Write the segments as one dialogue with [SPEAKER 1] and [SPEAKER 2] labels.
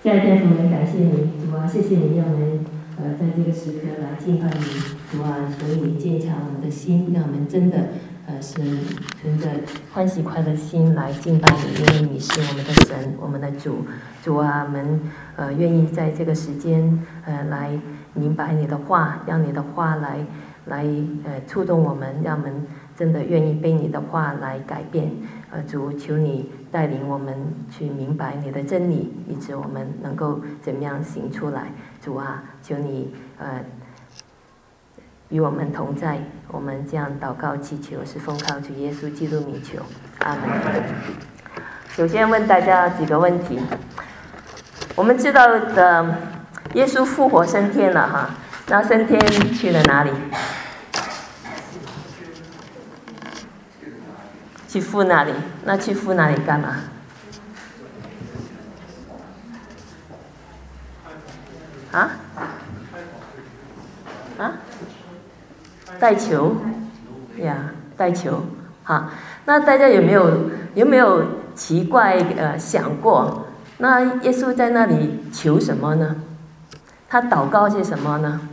[SPEAKER 1] 亲爱的天父，我们感谢你，主啊，谢谢你让我们在这个时刻来敬拜你，主啊，求你坚强我们的心，让我们真的是存着欢喜快乐心来敬拜你，因为你是我们的神，我们的主。主啊，我们愿意在这个时间来明白你的话，让你的话来触动我们，让我们真的愿意被你的话来改变。主，求你带领我们去明白你的真理，以致我们能够怎么样行出来。主啊，求你与我们同在。我们这样祷告祈求，是奉靠主耶稣基督名求，阿门。首先问大家几个问题。我们知道的，耶稣复活升天了哈，那升天去了哪里？去父那里？那去父那里干嘛？带球呀，带球。好，那大家有没有奇怪想过，那耶稣在那里求什么呢？他祷告些什么呢？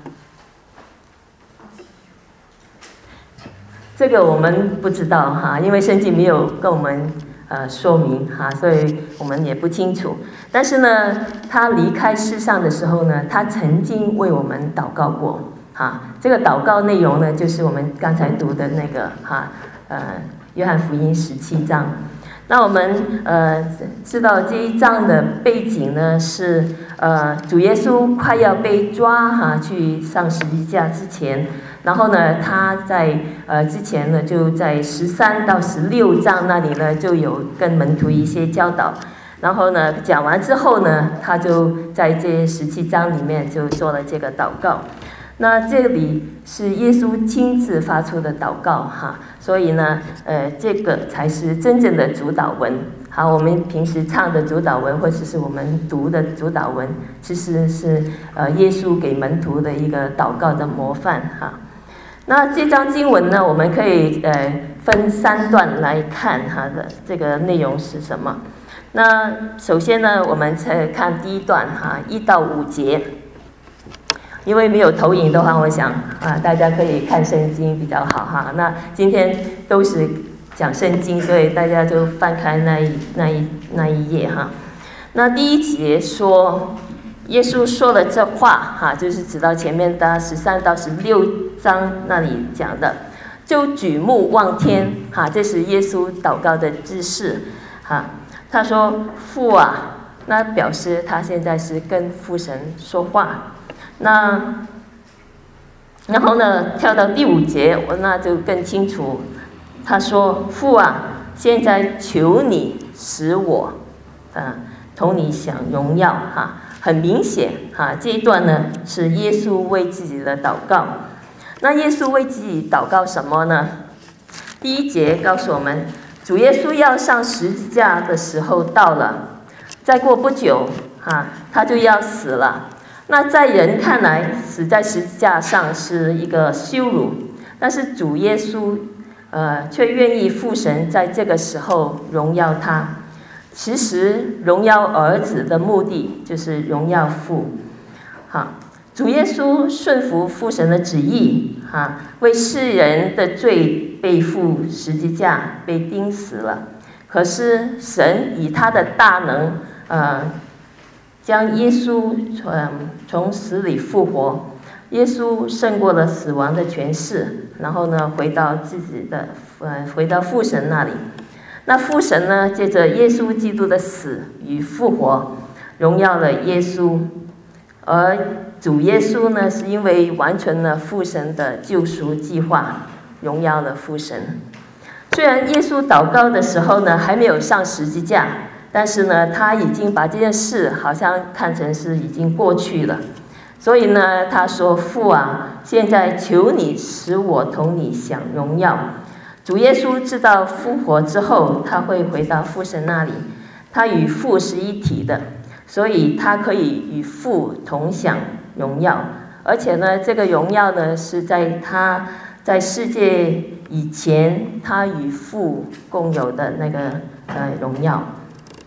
[SPEAKER 1] 这个我们不知道哈，因为圣经没有跟我们说明哈，所以我们也不清楚。但是呢，他离开世上的时候呢，他曾经为我们祷告过哈。这个祷告内容呢，就是我们刚才读的那个约翰福音17章。那我们知道这一章的背景呢，是主耶稣快要被抓去上十字架之前。然后呢，他在之前呢，就在13到16章那里呢，就有跟门徒一些教导。然后呢，讲完之后呢，他就在这17章里面就做了这个祷告。那这里是耶稣亲自发出的祷告哈，所以呢，这个才是真正的主祷文。好，我们平时唱的主祷文，或者是我们读的主祷文，其实是耶稣给门徒的一个祷告的模范哈。那这章经文呢，我们可以分3段来看它的这个内容是什么。那首先呢，我们看第一段哈，1到5节。因为没有投影的话，我想大家可以看圣经比较好哈。那今天都是讲圣经，所以大家就翻开那一页哈。那第1节说，耶稣说了这话哈，就是指到前面的13到16章那里讲的，就举目望天哈，这是耶稣祷告的姿势哈。他说父啊，那表示他现在是跟父神说话。那然后呢，跳到第5节，那就更清楚。他说父啊，现在求你使我同你享荣耀哈。很明显哈，这一段呢是耶稣为自己的祷告。那耶稣为自己祷告什么呢？第1节告诉我们，主耶稣要上十字架的时候到了，再过不久他就要死了。那在人看来，死在十字架上是一个羞辱，但是主耶稣却愿意父神在这个时候荣耀他。其实荣耀儿子的目的就是荣耀父。主耶稣顺服父神的旨意为世人的罪背负十字架，被钉死了。可是神以他的大能将耶稣从死里复活。耶稣胜过了死亡的权势，然后呢回到父神那里。那父神呢，借着耶稣基督的死与复活，荣耀了耶稣。而主耶稣呢，是因为完成了父神的救赎计划，荣耀了父神。虽然耶稣祷告的时候呢，还没有上十字架，但是呢，他已经把这件事好像看成是已经过去了。所以呢，他说父啊，现在求你使我同你享荣耀。主耶稣知道复活之后他会回到父神那里，他与父是一体的，所以他可以与父同享荣耀。而且呢，这个荣耀呢，是在他在世界以前他与父共有的那个荣耀。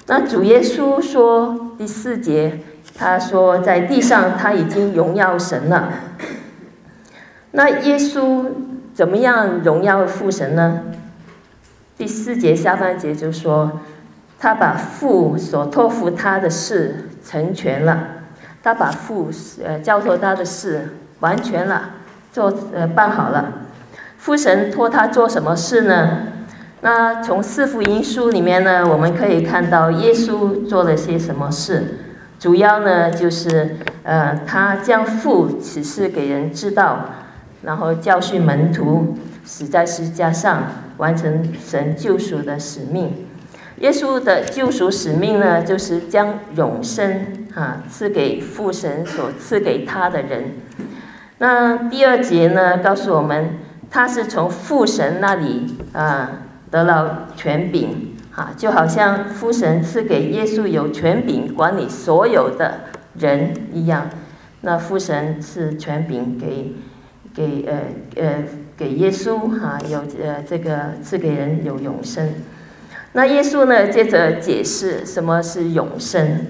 [SPEAKER 1] 那主耶稣说第4节，他说在地上他已经荣耀神了。那耶稣怎么样荣耀父神呢？第4节下半节就说，他把父所托付他的事成全了，他把父交托他的事完全了，办好了。父神托他做什么事呢？那从4福音书里面呢，我们可以看到耶稣做了些什么事。主要呢就是他将父启示给人知道，然后教训门徒，死在十字架上，完成神救赎的使命。耶稣的救赎使命呢，就是将永生赐给父神所赐给他的人。那第2节呢，告诉我们他是从父神那里得了权柄，就好像父神赐给耶稣有权柄管理所有的人一样。那父神赐权柄给耶稣有这个赐给人有永生。那耶稣呢，接着解释什么是永生，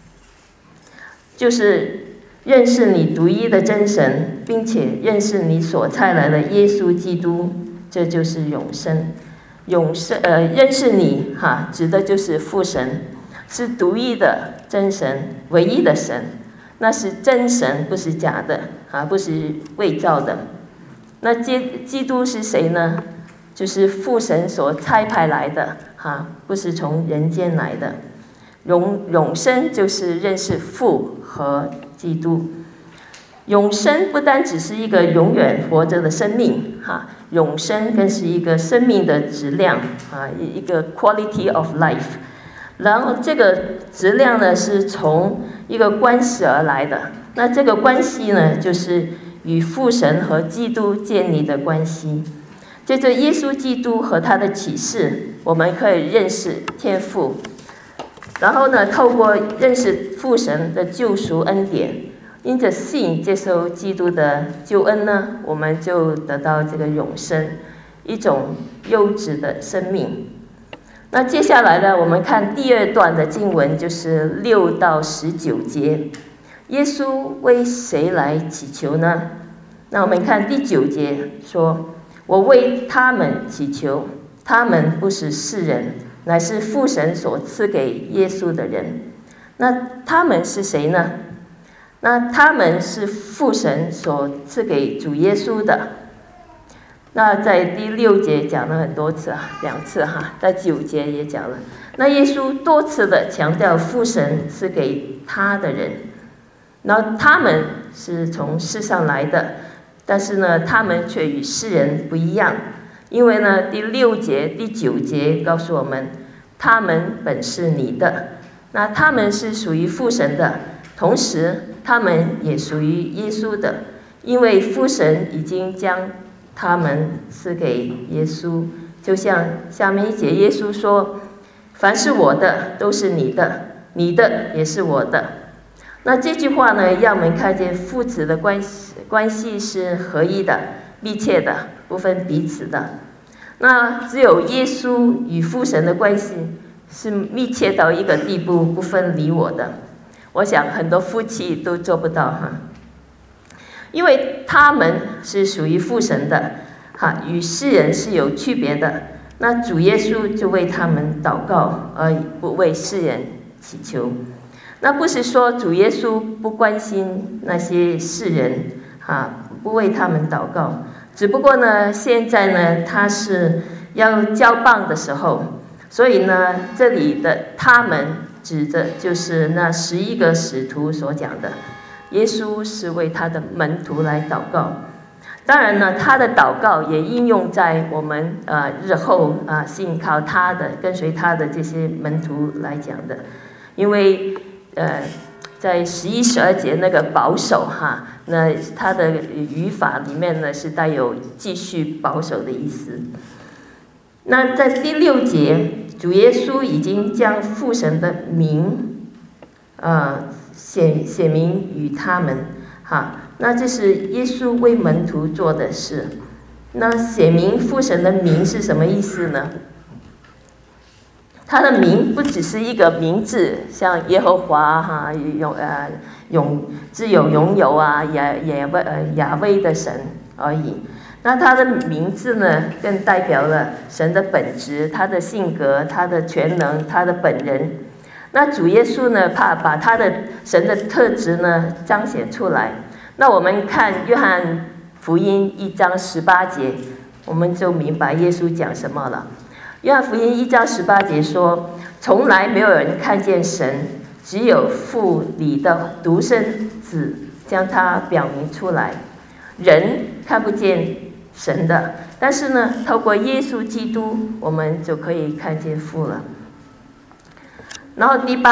[SPEAKER 1] 就是认识你独一的真神，并且认识你所差来的耶稣基督，这就是永生。认识你指的就是父神，是独一的真神，唯一的神，那是真神，不是假的不是伪造的。那基督是谁呢？就是父神所差派来的不是从人间来的。永生就是认识父和基督。永生不单只是一个永远活着的生命永生更是一个生命的质量一个 quality of life。然后这个质量呢，是从一个关系而来的。那这个关系呢，就是与父神和基督建立的关系。借着耶稣基督和他的启示，我们可以认识天父，然后呢，透过认识父神的救赎恩典，因着信接受基督的救恩呢，我们就得到这个永生，一种优质的生命。那接下来呢，我们看第2段的经文，就是6到19节。耶稣为谁来祈求呢？那我们看第9节说，我为他们祈求，他们不是世人，乃是父神所赐给耶稣的人。那他们是谁呢？那他们是父神所赐给主耶稣的。那在第6节讲了很多次2次在9节也讲了。那耶稣多次的强调父神赐给他的人，然后他们是从世上来的，但是呢，他们却与世人不一样，因为呢，第6节、第9节告诉我们，他们本是你的，那他们是属于父神的，同时他们也属于耶稣的，因为父神已经将他们赐给耶稣。就像下面1节，耶稣说，凡是我的都是你的，你的也是我的。那这句话呢，让我们看见父子的关系是合一的、密切的，不分彼此的。那只有耶稣与父神的关系是密切到一个地步，不分你我的。我想很多夫妻都做不到因为他们是属于父神的与世人是有区别的。那主耶稣就为他们祷告，而不为世人祈求。那不是说主耶稣不关心那些世人不为他们祷告，只不过呢，现在呢，他是要交棒的时候，所以呢，这里的他们指的就是那11个使徒所讲的，耶稣是为他的门徒来祷告。当然呢，他的祷告也应用在我们日后信靠他的、跟随他的这些门徒来讲的，因为在11、12节那个保守那它的语法里面呢是带有继续保守的意思。那在第6节，主耶稣已经将父神的名写明与他们那这是耶稣为门徒做的事。那写明父神的名是什么意思呢？ 他的名不只是一个名字，像耶和华哈，自有永有啊，亚威的神而已。那他的名字呢，更代表了神的本质、他的性格、他的全能、他的本人。那主耶稣呢，把他的神的特质呢彰显出来。那我们看约翰福音1章18节，我们就明白耶稣讲什么了。约翰福音1章18节说，从来没有人看见神，只有父里的独生子将他表明出来。人看不见神的，但是呢，透过耶稣基督，我们就可以看见父了。然后第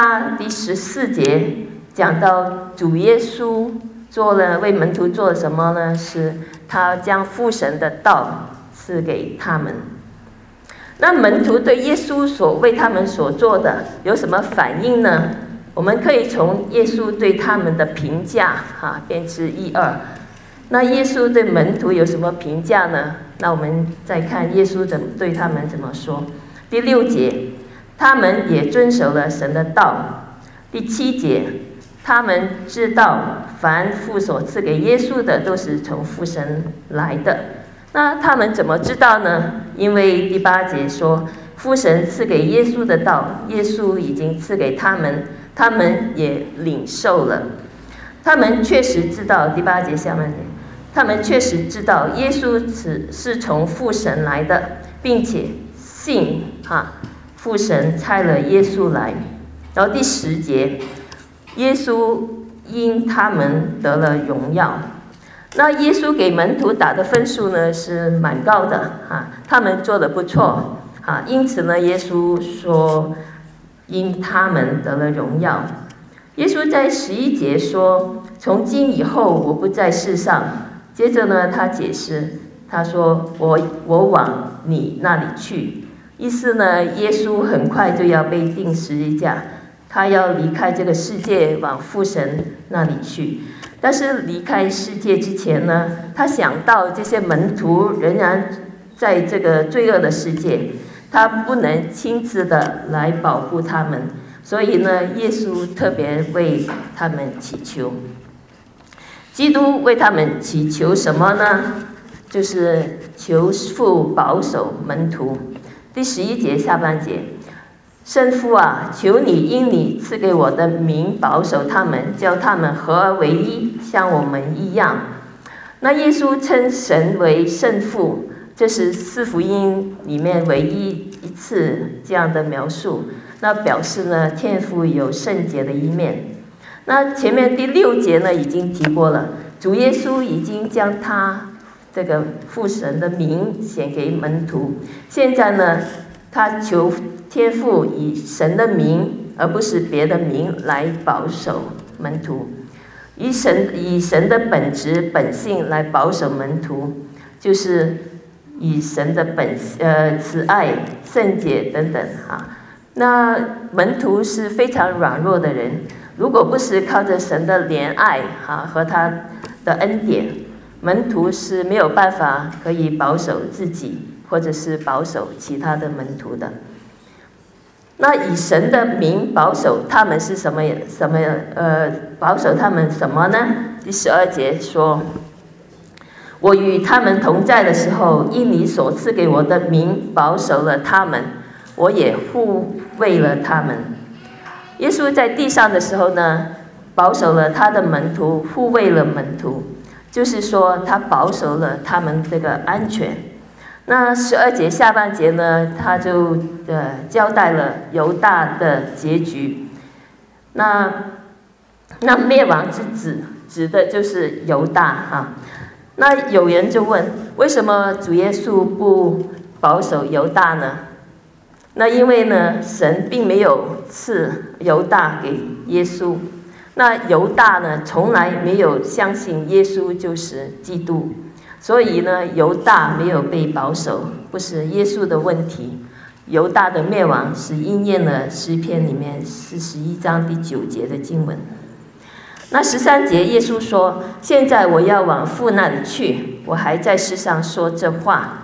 [SPEAKER 1] 14节讲到主耶稣为门徒做了什么呢？是他将父神的道赐给他们。那门徒对耶稣为他们所做的有什么反应呢？我们可以从耶稣对他们的评价编织1、2。那耶稣对门徒有什么评价呢？那我们再看耶稣对他们怎么说。第6节，他们也遵守了神的道。第7节，他们知道凡父所赐给耶稣的都是从父神来的。那他们怎么知道呢？因为第8节说，父神赐给耶稣的道，耶稣已经赐给他们，他们也领受了。他们确实知道，第8节下半节，他们确实知道耶稣是从父神来的，并且信父神差了耶稣来。然后第10节，耶稣因他们得了荣耀。那耶稣给门徒打的分数呢是蛮高的他们做得不错因此呢，耶稣说因他们得了荣耀。耶稣在11节说，从今以后我不在世上。接着呢，他解释，他说我往你那里去。意思呢，耶稣很快就要被钉十字架，他要离开这个世界，往父神那里去。但是离开世界之前呢，他想到这些门徒仍然在这个罪恶的世界，他不能亲自的来保护他们，所以呢，耶稣特别为他们祈求。基督为他们祈求什么呢？就是求父保守门徒。第11节下半节，圣父啊，求你因你赐给我的名保守他们，叫他们合而为一，像我们一样。那耶稣称神为圣父，这是4福音里面唯一一次这样的描述，那表示呢，天父有圣洁的一面。那前面第6节呢已经提过了，主耶稣已经将他这个父神的名显给门徒，现在呢，他求天父以神的名，而不是别的名来保守门徒，以神的本质本性来保守门徒，就是以神的慈爱、圣洁等等那门徒是非常软弱的人，如果不是靠着神的怜爱和他的恩典，门徒是没有办法可以保守自己，或者是保守其他的门徒的。那以神的名保守他们是保守他们什么呢？第12节说，我与他们同在的时候，因你所赐给我的名保守了他们，我也护卫了他们。耶稣在地上的时候呢，保守了他的门徒，护卫了门徒，就是说他保守了他们这个安全。那12节下半节呢，他就交代了犹大的结局。那灭亡之子指的就是犹大那有人就问，为什么主耶稣不保守犹大呢？那因为呢，神并没有赐犹大给耶稣，那犹大呢，从来没有相信耶稣就是基督，所以呢，犹大没有被保守，不是耶稣的问题。犹大的灭亡是应验了诗篇里面41章第9节的经文。那13节耶稣说，现在我要往父那里去，我还在世上说这话，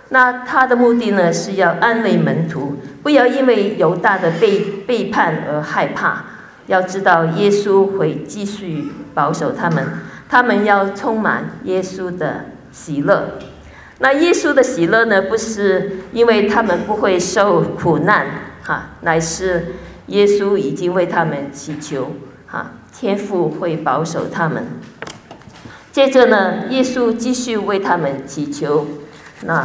[SPEAKER 1] 那他的目的呢，是要安慰门徒，不要因为犹大的背叛而害怕。要知道耶稣会继续保守他们，他们要充满耶稣的喜乐。那耶稣的喜乐呢，不是因为他们不会受苦难，乃是耶稣已经为他们祈求，天父会保守他们。接着呢，耶稣继续为他们祈求。那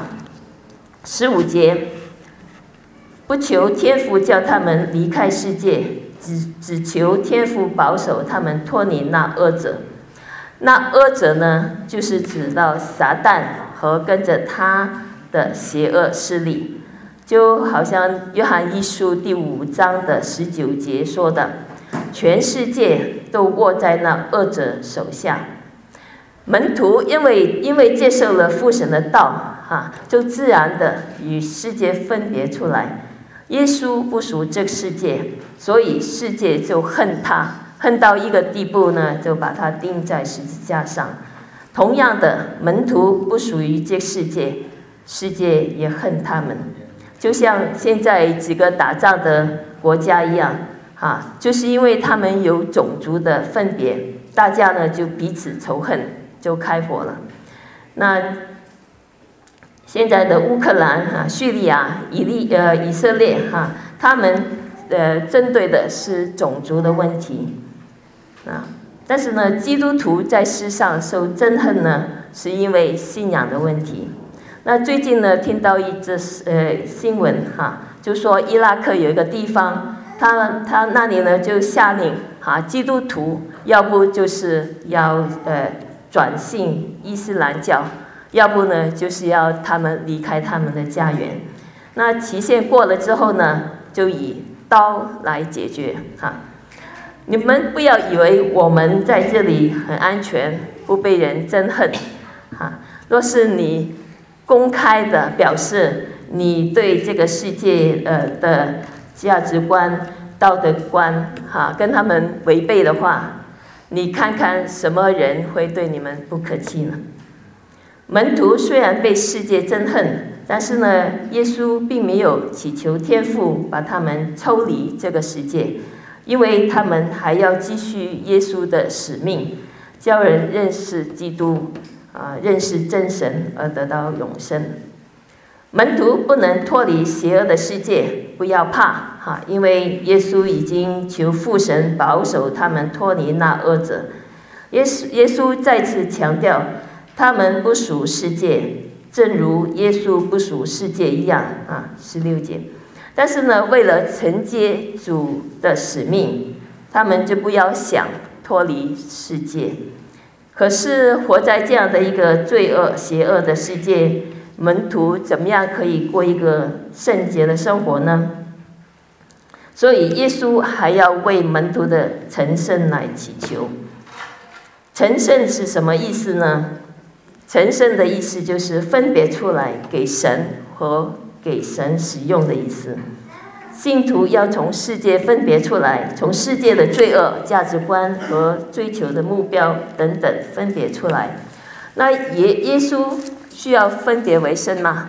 [SPEAKER 1] 15节，不求天父叫他们离开世界，只求天父保守他们脱离那恶者。那恶者呢，就是指到撒旦和跟着他的邪恶势力，就好像约翰一书第5章的19节说的，全世界都握在那恶者手下。门徒因为接受了父神的道，就自然的与世界分别出来。耶稣不属这个世界，所以世界就恨他，恨到一个地步呢，就把他钉在十字架上。同样的，门徒不属于这个世界，世界也恨他们。就像现在几个打仗的国家一样，就是因为他们有种族的分别，大家呢就彼此仇恨，就开火了。那现在的乌克兰、叙利亚、以色列，他们针对的是种族的问题。但是呢，基督徒在世上受憎恨呢，是因为信仰的问题。那最近呢，听到一则新闻，就说伊拉克有一个地方，他那里呢就下令，基督徒要不就是要转信伊斯兰教，要不呢就是要他们离开他们的家园。那期限过了之后呢，就以刀来解决。你们不要以为我们在这里很安全，不被人憎恨。若是你公开的表示你对这个世界的价值观、道德观，跟他们违背的话，你看看什么人会对你们不客气呢？门徒虽然被世界憎恨，但是呢，耶稣并没有祈求天父把他们抽离这个世界，因为他们还要继续耶稣的使命，教人认识基督，认识真神而得到永生。门徒不能脱离邪恶的世界，不要怕，因为耶稣已经求父神保守他们脱离那恶者。耶稣再次强调，他们不属世界，正如耶稣不属世界一样，16节。但是呢，为了承接主的使命，他们就不要想脱离世界。可是活在这样的一个罪恶、邪恶的世界，门徒怎么样可以过一个圣洁的生活呢？所以耶稣还要为门徒的成圣来祈求。成圣是什么意思呢？成圣的意思就是分别出来给神和给神使用的意思。信徒要从世界分别出来，从世界的罪恶、价值观和追求的目标等等分别出来。那耶稣需要分别为圣吗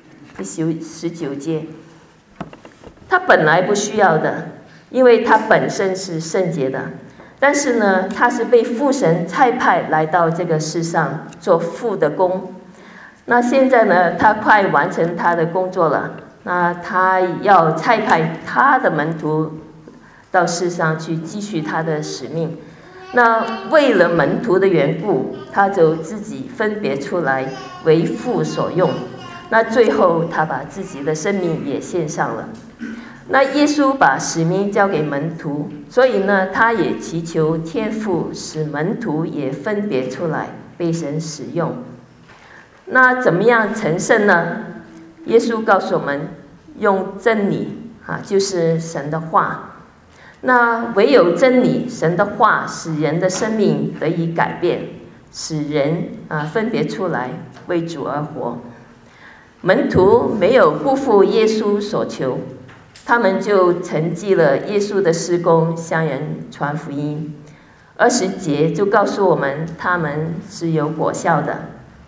[SPEAKER 1] ？19节，他本来不需要的，因为他本身是圣洁的。但是呢，他是被父神差派来到这个世上做父的工。那现在呢，他快完成他的工作了，那他要差派他的门徒到世上去继续他的使命。那为了门徒的缘故，他就自己分别出来为父所用。那最后他把自己的生命也献上了。那耶稣把使命交给门徒，所以呢，他也祈求天父使门徒也分别出来被神使用。那怎么样成圣呢？耶稣告诉我们，用真理，就是神的话。那唯有真理，神的话，使人的生命得以改变，使人分别出来为主而活。门徒没有辜负耶稣所求，他们就承继了耶稣的事工，向人传福音。20节就告诉我们，他们是有果效的。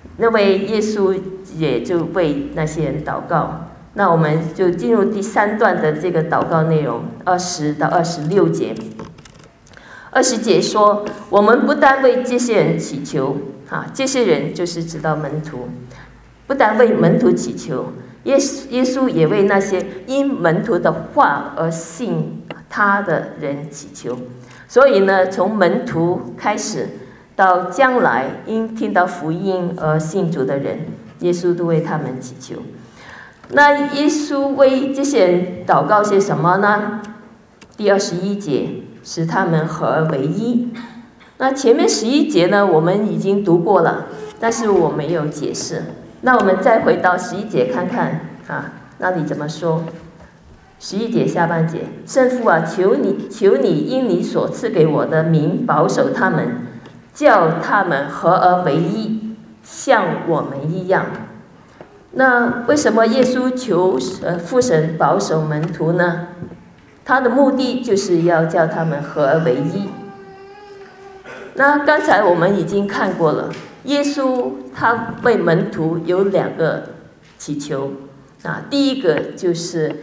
[SPEAKER 1] 那位耶稣也就为那些人祷告。那我们就进入第3段的这个祷告内容，20到26节。20节说，我们不单为这些人祈求，这些人就是指到门徒，不单为门徒祈求，耶稣也为那些因门徒的话而信他的人祈求。所以呢，从门徒开始到将来因听到福音而信主的人，耶稣都为他们祈求。那耶稣为这些人祷告些什么呢？第21节，使他们合而为一。那前面11节呢，我们已经读过了，但是我没有解释。那我们再回到11节看看那里怎么说？11节下半节，圣父啊，求你因你所赐给我的名保守他们，叫他们合而为一，像我们一样。那为什么耶稣求父神保守门徒呢？他的目的就是要叫他们合而为一。那刚才我们已经看过了，耶稣他为门徒有2个祈求第一个就是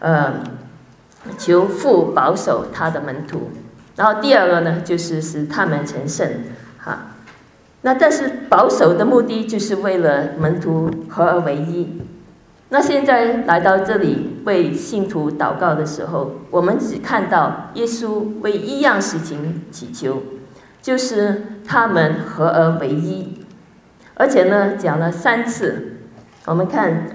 [SPEAKER 1] 求父保守他的门徒，然后第2个呢就是使他们成圣那但是保守的目的就是为了门徒合而为一。那现在来到这里为信徒祷告的时候，我们只看到耶稣为一样事情祈求，就是他们合而为一，而且呢讲了3次。我们看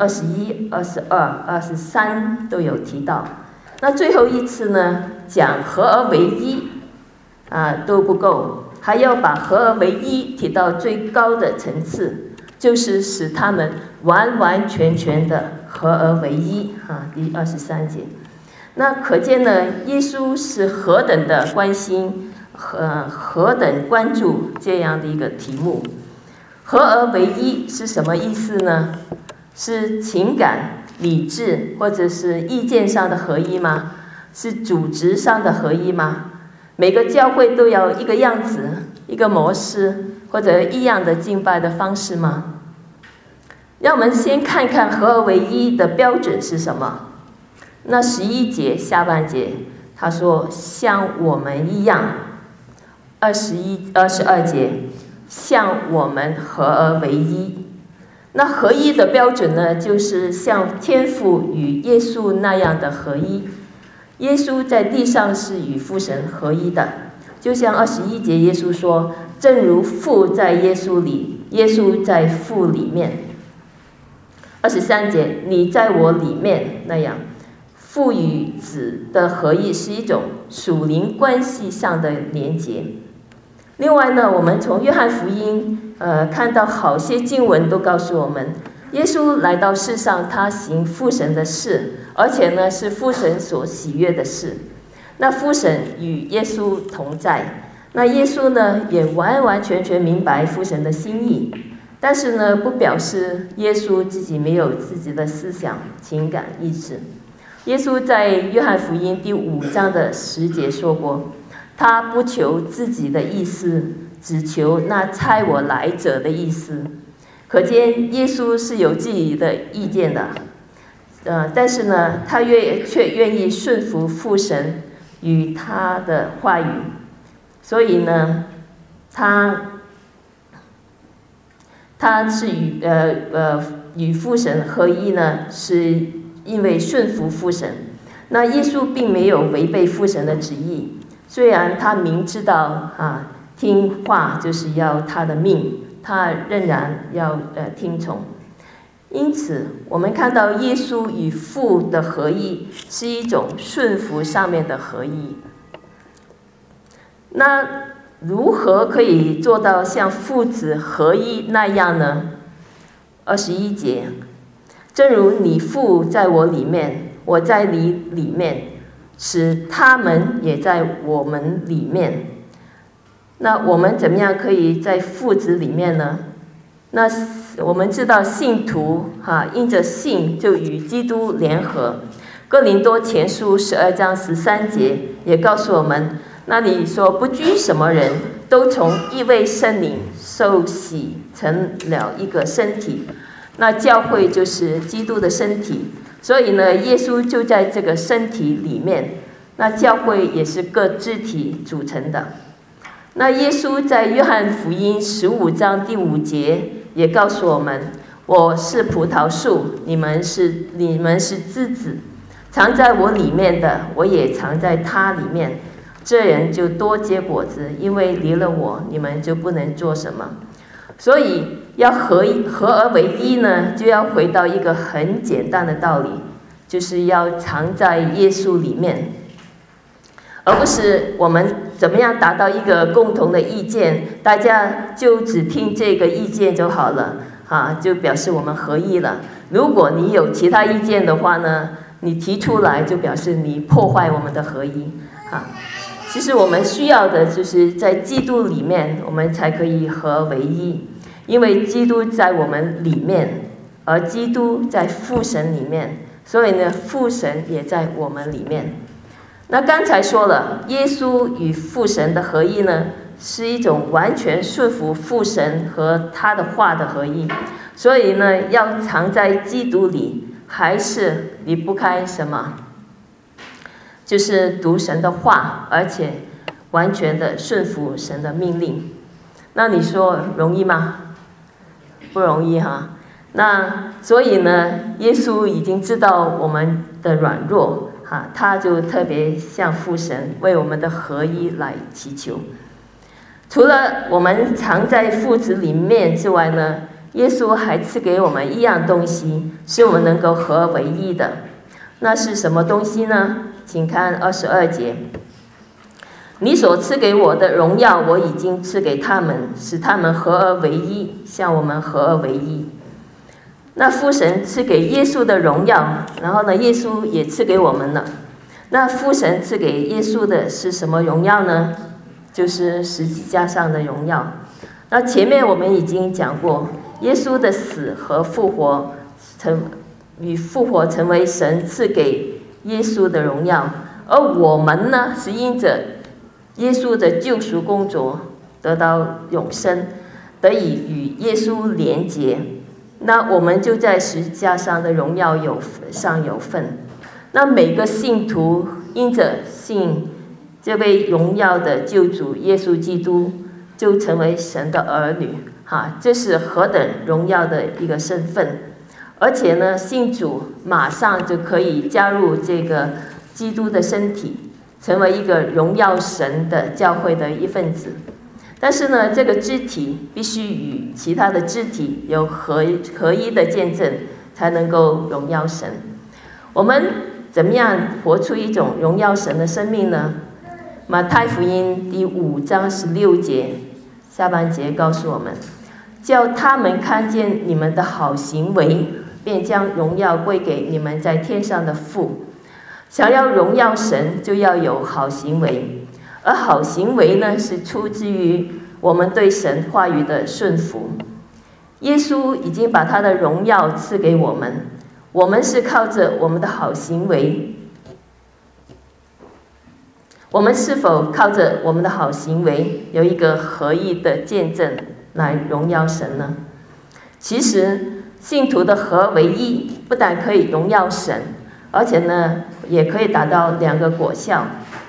[SPEAKER 1] 21、22、23都有提到。那最后一次呢，讲合而为一都不够，还要把合而为一提到最高的层次，就是使他们完完全全的合而为一第23节。那可见呢，耶稣是何等的关心何等关注这样的一个题目。合而为一是什么意思呢？是情感、理智或者是意见上的合一吗？是组织上的合一吗？每个教会都要一个样子、一个模式或者一样的敬拜的方式吗？让我们先看看合而为一的标准是什么。那11节下半节他说像我们一样，22节像我们合而为一。那合一的标准呢，就是像天父与耶稣那样的合一。耶稣在地上是与父神合一的，就像21节耶稣说，正如父在耶稣里，耶稣在父里面。23节，你在我里面那样。父与子的合一是一种属灵关系上的连结。另外呢，我们从约翰福音看到好些经文都告诉我们，耶稣来到世上，他行父神的事，而且呢是父神所喜悦的事。那父神与耶稣同在，那耶稣呢也完完全全明白父神的心意，但是呢不表示耶稣自己没有自己的思想、情感、意志。耶稣在约翰福音第5章的10节说过，他不求自己的意思，只求那差我来者的意思。可见耶稣是有自己的意见的，但是呢，他却愿意顺服父神与他的话语。所以呢，他是与父神合一呢，是因为顺服父神。那耶稣并没有违背父神的旨意，虽然他明知道听话就是要他的命，他仍然要听从。因此我们看到耶稣与父的合一是一种顺服上面的合一。那如何可以做到像父子合一那样呢？21节，正如你父在我里面，我在你里面，使他们也在我们里面。那我们怎么样可以在父子里面呢？那我们知道信徒因着信就与基督联合。哥林多前书12章13节也告诉我们， 那你说不拘什么人，都从一位圣灵受洗成了一个身体。那教会就是基督的身体，所以呢，耶稣就在这个身体里面。那教会也是各肢体组成的。那耶稣在约翰福音15章第5节也告诉我们：我是葡萄树，你们是枝子，藏在我里面的，我也藏在他里面。这人就多结果子，因为离了我，你们就不能做什么。所以要合而为一呢，就要回到一个很简单的道理，就是要藏在耶稣里面，而不是我们怎么样达到一个共同的意见，大家就只听这个意见就好了就表示我们合一了。如果你有其他意见的话呢，你提出来就表示你破坏我们的合一其实我们需要的就是在基督里面，我们才可以合而为一。因为基督在我们里面，而基督在父神里面，所以呢，父神也在我们里面。那刚才说了，耶稣与父神的合一呢，是一种完全顺服父神和他的话的合一。所以呢，要藏在基督里，还是离不开什么？就是读神的话，而且完全的顺服神的命令。那你说容易吗？不容易那所以呢，耶稣已经知道我们的软弱他就特别向父神为我们的合一来祈求。除了我们藏在父子里面之外呢，耶稣还赐给我们一样东西，是我们能够合而为一的。那是什么东西呢？请看22节。你所赐给我的荣耀，我已经赐给他们，使他们合而为一，像我们合而为一。那父神赐给耶稣的荣耀，然后呢，耶稣也赐给我们了。那父神赐给耶稣的是什么荣耀呢？就是十字架上的荣耀。那前面我们已经讲过，耶稣的死和复活成为神赐给耶稣的荣耀，而我们呢，是因着耶稣的救赎工作得到永生，得以与耶稣连结。那我们就在十字架上的荣耀上有份。那每个信徒因着信这位荣耀的救主耶稣基督，就成为神的儿女这是何等荣耀的一个身份。而且呢，信主马上就可以加入这个基督的身体，成为一个荣耀神的教会的一份子。但是呢，这个肢体必须与其他的肢体有合一的见证，才能够荣耀神。我们怎么样活出一种荣耀神的生命呢？马太福音第5章16节下半节告诉我们：叫他们看见你们的好行为，便将荣耀归给你们在天上的父。想要荣耀神，就要有好行为，而好行为呢，是出自于我们对神话语的顺服。耶稣已经把他的荣耀赐给我们，我们是靠着我们的好行为，我们是否靠着我们的好行为有一个合一的见证来荣耀神呢？其实信徒的合为一，不但可以荣耀神，而且呢，也可以达到2个果效。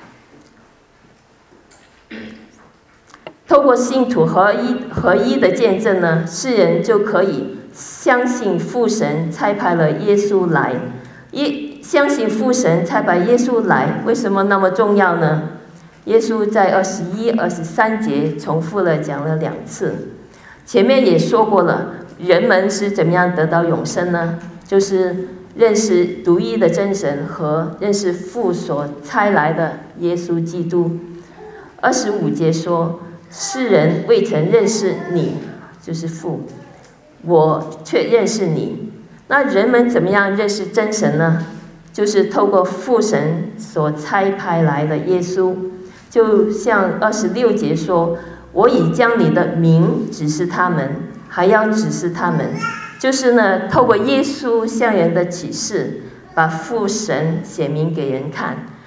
[SPEAKER 1] 透过信徒合一的见证呢，世人就可以相信父神差派了耶稣来。相信父神差派耶稣来，为什么那么重要呢？耶稣在21、23节重复了讲了2次。前面也说过了，人们是怎么样得到永生呢？就是认识独一的真神和认识父所差来的耶稣基督。25节说，世人未曾认识你，就是父，我却认识你。那人们怎么样认识真神呢？就是透过父神所差派来的耶稣。就像26节说，我已将你的名指示他们，还要指示他们。就是呢，透过耶稣向人的启示，把父神显明给人看。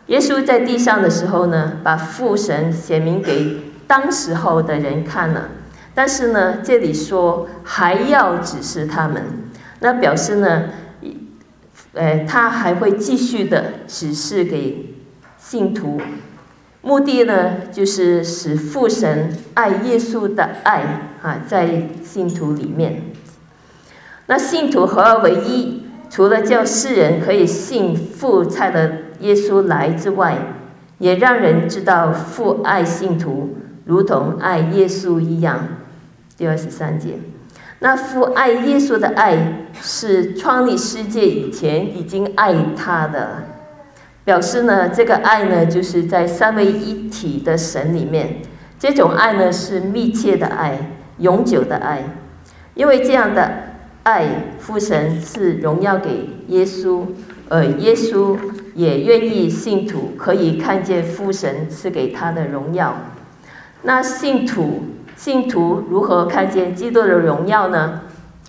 [SPEAKER 1] 耶稣在地上的时候呢，把父神显明给当时候的人看了，但是呢，这里说还要指示他们，那表示呢，他还会继续的指示给信徒，目的呢，就是使父神爱耶稣的爱在信徒里面。那信徒合而为一，除了叫世人可以信父差了耶稣来之外，也让人知道父爱信徒，如同爱耶稣一样。第23节，那父爱耶稣的爱是创立世界以前已经爱他的，表示呢，这个爱呢，就是在三位一体的神里面，这种爱呢是密切的爱，永久的爱。因为这样的爱，父神赐荣耀给耶稣，而耶稣也愿意信徒可以看见父神赐给他的荣耀。那信徒如何看见基督的荣耀呢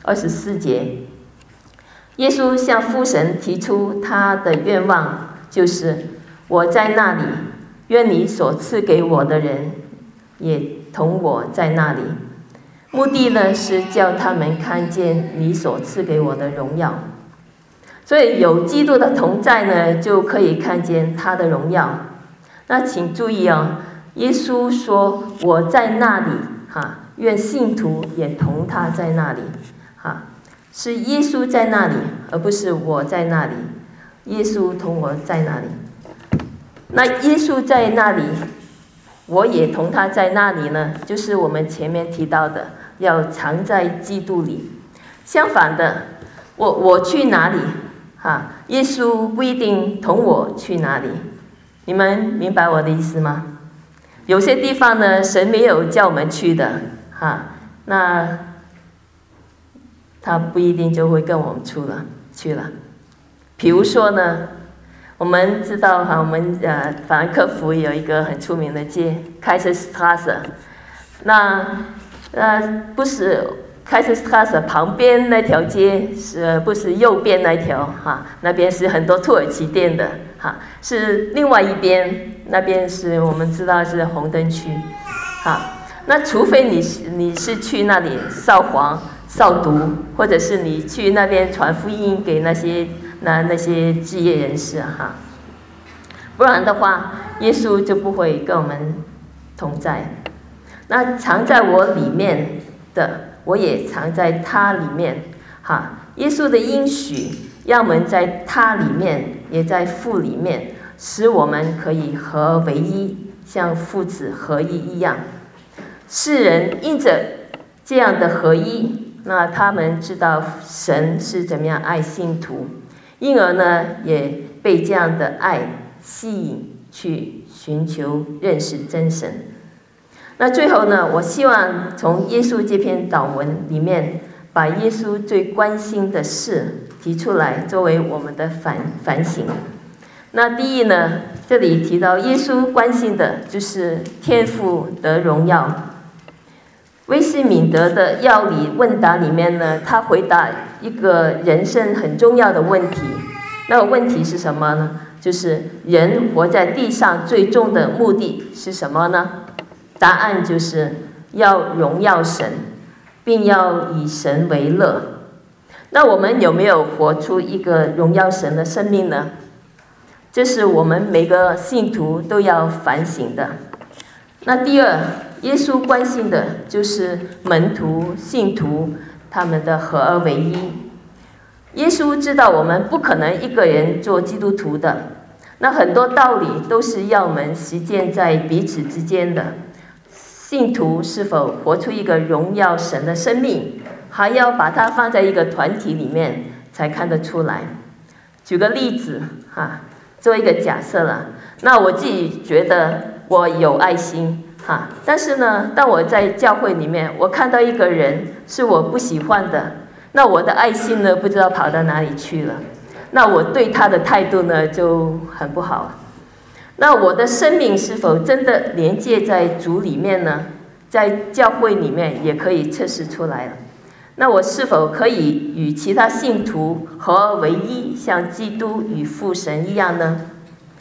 [SPEAKER 1] ？24节，耶稣向父神提出他的愿望，就是我在那里，愿你所赐给我的人也同我在那里。目的呢，是叫他们看见你所赐给我的荣耀。所以有基督的同在呢，就可以看见他的荣耀。那请注意耶稣说我在那里，愿信徒也同他在那里，是耶稣在那里，而不是我在那里。耶稣同我在那里，那耶稣在那里，我也同他在那里呢，就是我们前面提到的，要常在基督里。相反的，我去哪里，耶稣不一定同我去哪里。你们明白我的意思吗？有些地方呢，神没有叫我们去的，那他不一定就会跟我们去了。比如说呢，我们知道我们法兰克福有一个很出名的街，Kaiserstraße，那不是Kaiserstraße旁边那条街不是右边那条那边是很多土耳其店的是另外一边，那边是我们知道是红灯区那除非你是去那里扫黄扫毒，或者是你去那边传福音给那些职业人士不然的话，耶稣就不会跟我们同在。那藏在我里面的，我也藏在他里面耶稣的应许要我们在他里面，也在父里面，使我们可以合而为一，像父子合一一样。世人因着这样的合一，那他们知道神是怎么样爱信徒，因而呢，也被这样的爱吸引去寻求认识真神。那最后呢，我希望从耶稣这篇祷文里面，把耶稣最关心的事提出来，作为我们的反省。那第一呢，这里提到耶稣关心的就是天父得荣耀。威斯敏德的要理问答里面呢，他回答一个人生很重要的问题。那个问题是什么呢？就是人活在地上最终的目的是什么呢？答案就是要荣耀神，并要以神为乐。那我们有没有活出一个荣耀神的生命呢？这是我们每个信徒都要反省的。那第二，耶稣关心的就是门徒、信徒他们的合而为一。耶稣知道我们不可能一个人做基督徒的，那很多道理都是要我们实践在彼此之间的。信徒是否活出一个荣耀神的生命，还要把它放在一个团体里面才看得出来。举个例子做一个假设了，那我自己觉得我有爱心但是呢，当我在教会里面，我看到一个人是我不喜欢的，那我的爱心呢，不知道跑到哪里去了，那我对他的态度呢就很不好。那我的生命是否真的连接在主里面呢？在教会里面也可以测试出来了。那我是否可以与其他信徒合而为一，像基督与父神一样呢？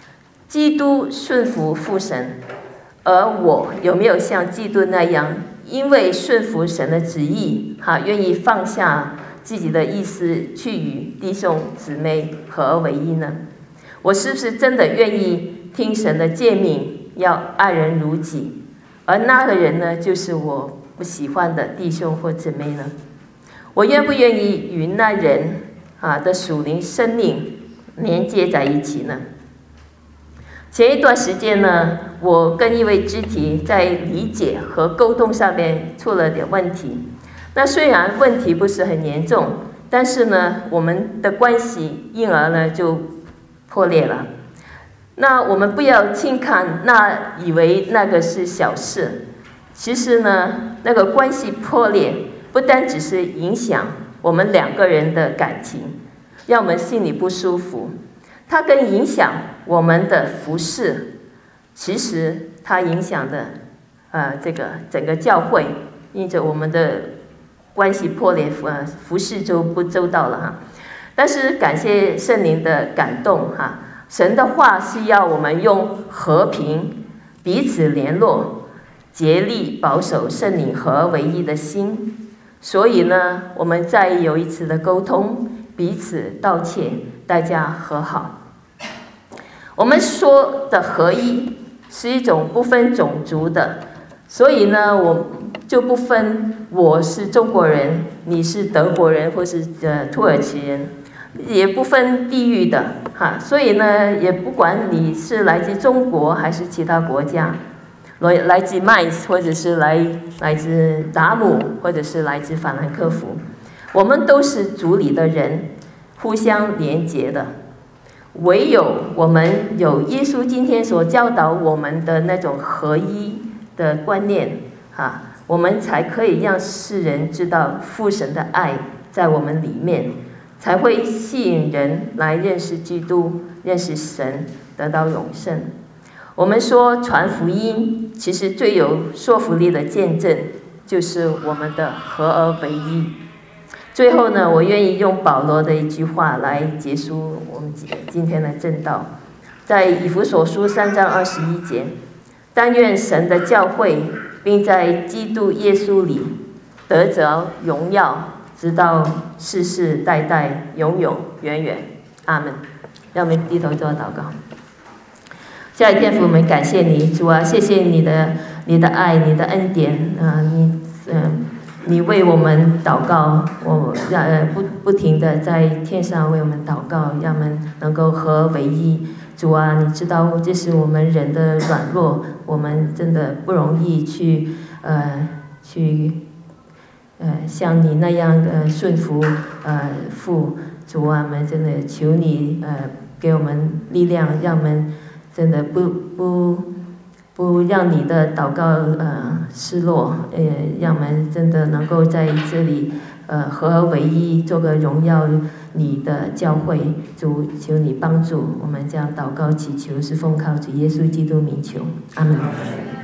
[SPEAKER 1] 基督顺服父神，而我有没有像基督那样，因为顺服神的旨意，愿意放下自己的意思，去与弟兄姊妹合而为一呢？我是不是真的愿意听神的诫命，要爱人如己？而那个人呢，就是我不喜欢的弟兄或姊妹呢？我愿不愿意与那人的属灵生命连接在一起呢？前一段时间呢，我跟一位肢体在理解和沟通上面出了点问题。那虽然问题不是很严重，但是呢，我们的关系因而呢就破裂了。那我们不要轻看以为那个是小事，其实呢，那个关系破裂不单只是影响我们两个人的感情，让我们心里不舒服，它更影响我们的服事。其实它影响的这个整个教会，因着我们的关系破裂，服事就不周到了但是感谢圣灵的感动神的话是要我们用和平彼此联络，竭力保守圣灵合而为一的心。所以呢，我们再有一次的沟通，彼此道歉，大家和好。我们说的合一是一种不分种族的，所以呢，我就不分我是中国人，你是德国人或是土耳其人，也不分地域的所以呢，也不管你是来自中国还是其他国家，来自麦斯或者是来自达姆或者是来自法兰克福，我们都是主里的人，互相连结的。唯有我们有耶稣今天所教导我们的那种合一的观念我们才可以让世人知道父神的爱在我们里面，才会吸引人来认识基督，认识神，得到永生。我们说传福音，其实最有说服力的见证就是我们的合而为一。最后呢，我愿意用保罗的一句话来结束我们今天的正道，在以弗所书3章21节，但愿神的教会并在基督耶稣里得着荣耀，直到世世代代，永永远远。阿们。让我们低头做祷告。下一天父，我们感谢你，主啊，谢谢你的爱，你的恩典你为我们祷告，不停的在天上为我们祷告，让我们能够合而为一。主啊，你知道这是我们人的软弱，我们真的不容易去像你那样的顺服父。主啊，我们真的求你给我们力量，让我们真的不让你的祷告失落，让我们真的能够在这里合而为一，做个荣耀你的教会。主，求你帮助我们，这样祷告祈求是奉靠主耶稣基督名求，阿门。